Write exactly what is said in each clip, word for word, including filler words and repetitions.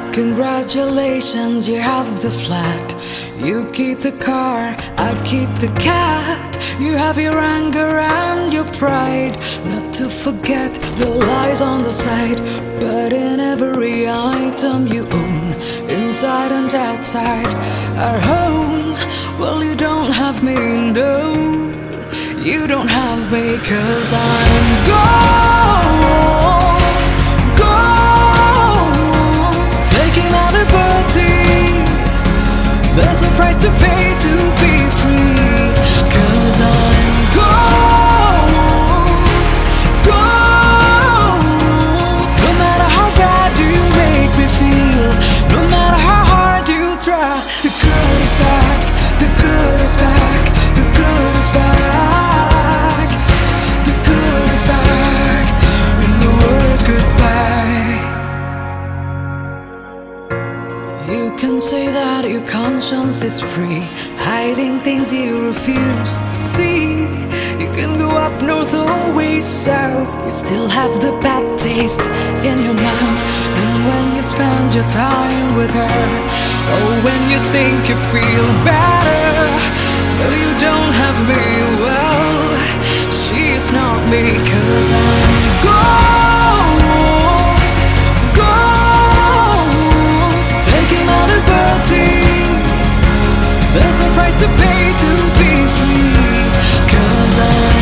Congratulations, you have the flat. You keep the car, I keep the cat. You have your anger and your pride. Not to forget the lies on the side. But in every item you own, inside and outside our home, well, you don't have me, no. You don't have me, 'cause I'm gone, gone. Taking out a party. There's a price to pay to be free. 'Cause I'm gone, gone. No matter how bad you make me feel, no matter how hard you try, the good is back, the good is back, the good is back, the good is back, in the word goodbye. You can say that your conscience is free, hiding things you refuse to see. You can go up north or way south, you still have the bad taste in your mouth. And when you spend your time with her, or when you think you feel better, no, you don't have me, well, she's not me, 'cause I'm gone, gone. Taking out a birdie. There's a price to pay to be free. 'Cause I'm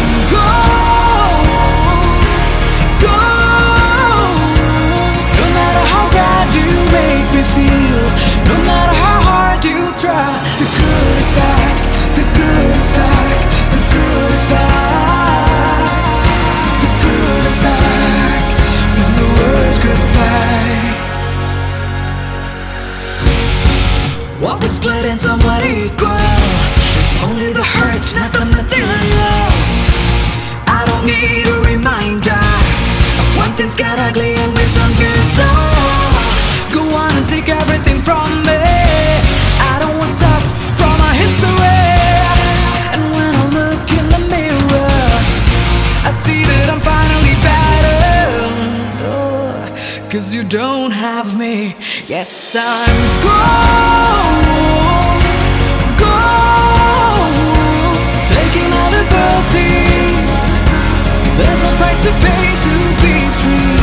gone, gone. No matter how bad you make me feel, no matter how hard you try, the good is back, the good is back, the good is back, the good is back, and the word goodbye. What we split ain't somewhat equal. It's only the hurt, not the material. I don't need a reminder of when things got ugly and we done good. Go on and take everything from me. I don't want stuff from our history. And when I look in the mirror, I see that I'm finally better. Oh, 'cause you don't have me. Yes, I'm gone, gone. Taking out a birdie. There's a price to pay to be free.